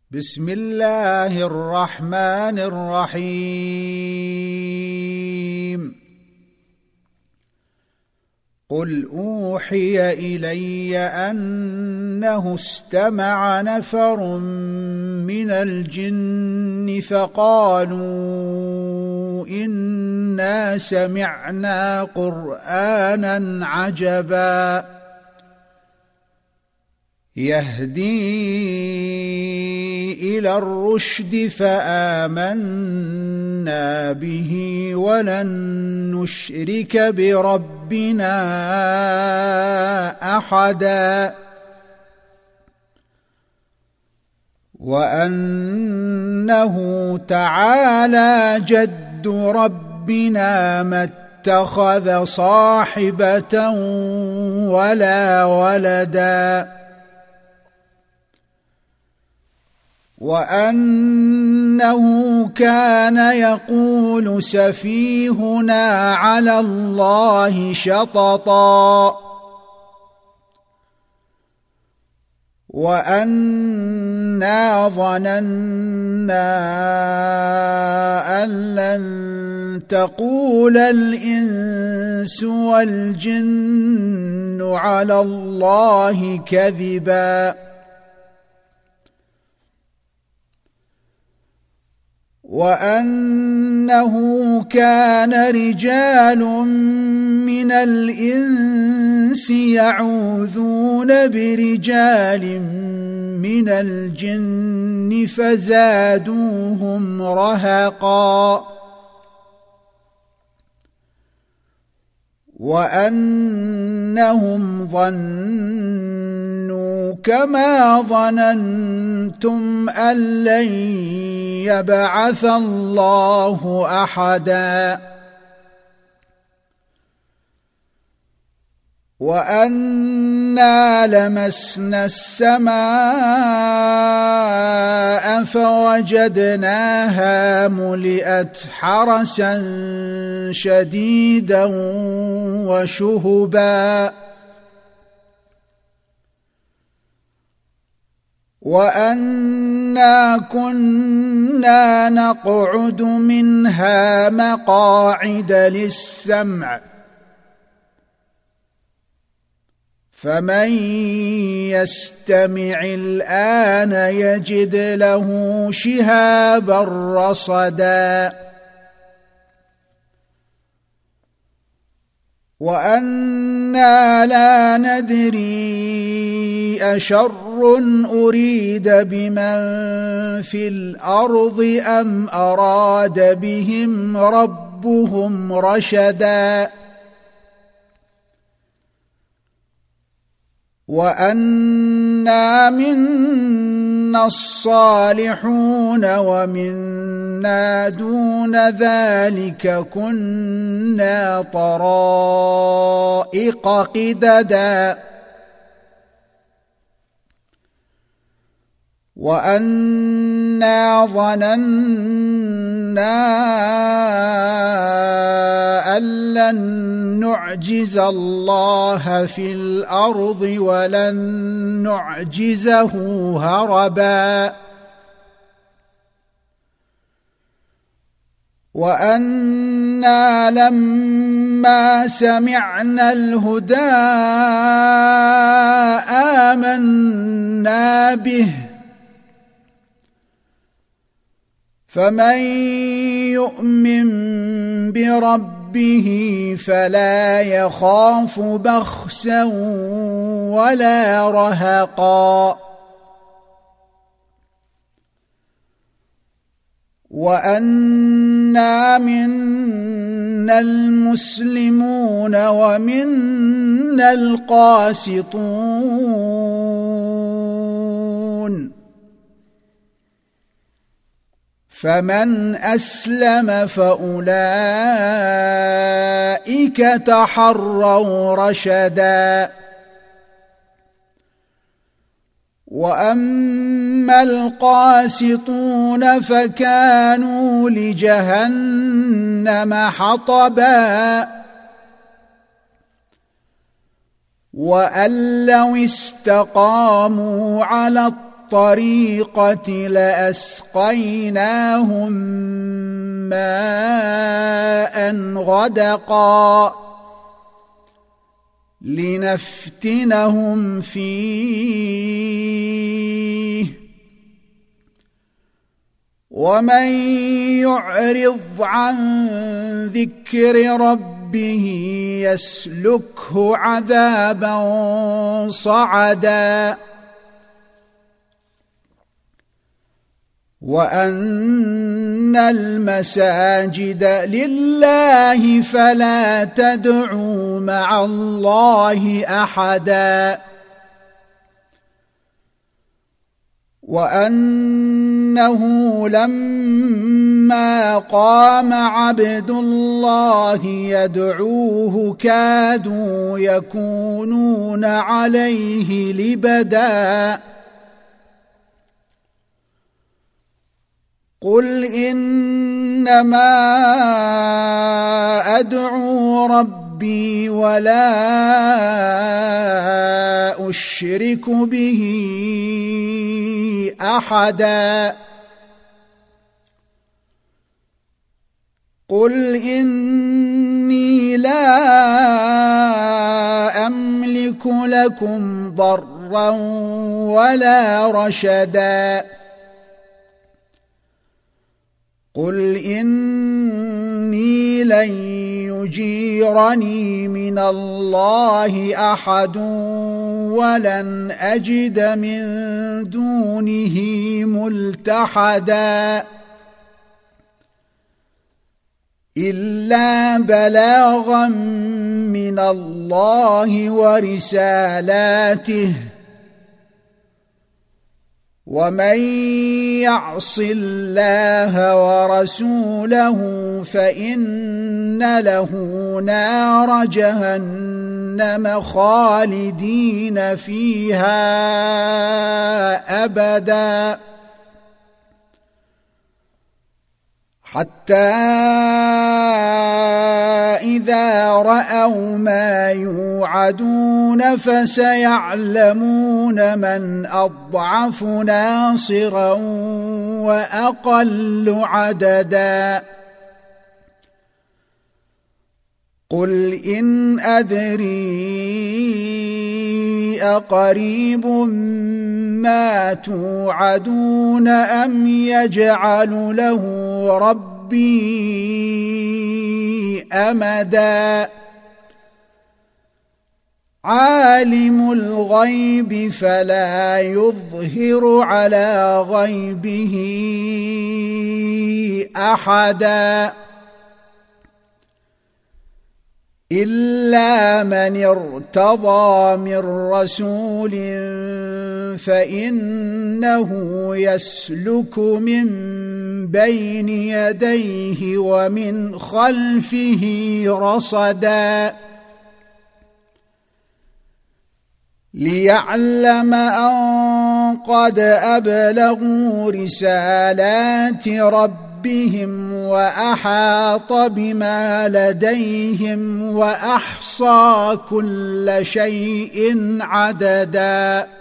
بسم الله الرحمن الرحيم. قل أوحي إلي أنه استمع نفر من الجن فقالوا إنا سمعنا قرآنا عجبا يهدي إلى الرشد فآمنا به ولن نشرك بربنا أحدا وأنه تعالى جد ربنا ما اتخذ صاحبة ولا ولدا وأنه كان يقول سفيهنا على الله شططا وأنا ظننا أن لن تقول الإنس والجن على الله كذبا وأنه كان رجال من الإنس يعوذون برجال من الجن فزادوهم رهقا وأنهم ظنوا كما ظننتم أن لن يبعث الله أحدا وأنا لمسنا السماء فوجدناها ملئت حرسا شديدا وشهبا وأنا كنا نقعد منها مقاعد للسمع فمن يستمع الآن يجد له شهابا رصدا وأنا لا ندري أشر أريد بمن في الأرض أم أراد بهم ربهم رشدا وأنا منا الصالحون ومنا دون ذلك كنا طرائق قددا وأنا ظننا أن لن نعجز الله في الأرض ولن نعجزه هربا وأنا لما سمعنا الهدى آمنا به فمن يؤمن بربه فلا يخاف بخسا ولا رهقا وأنا منا المسلمون ومنا القاسطون فمن أسلم فأولئك تحروا رشدا وأما القاسطون فكانوا لجهنم حطبا وأن لو استقاموا على الطريقة لأسقيناهم ماء غدقا لنفتنهم فيه ومن يعرض عن ذكر ربه يسلكه عذابا صعدا وأن المساجد لله فلا تدعوا مع الله أحدا وأنه لما قام عبد الله يدعوه كادوا يكونون عليه لبدا قل إنما أدعو ربي ولا أشرك به أحدا قل إني لا أملك لكم ضرا ولا رشدا قل إني لن يجيرني من الله أحد ولن أجد من دونه ملتحدا إلا بلاغا من الله ورسالاته ومن يعص الله ورسوله فإن له نار جهنم خالدين فيها أبدا حتى إذا رأوا ما يوعدون فسيعلمون من أضعف ناصرا وأقل عددا قل إن أدري أقريب ما توعدون أم يجعل له ربي أمدا عالم الغيب فلا يظهر على غيبه أحدا إلا من ارتضى من رسول فإنه يسلك من بين يديه ومن خلفه رصدا ليعلم أن قد أبلغوا رسالات ربهم وأحاط بما لديهم وأحصى كل شيء عددا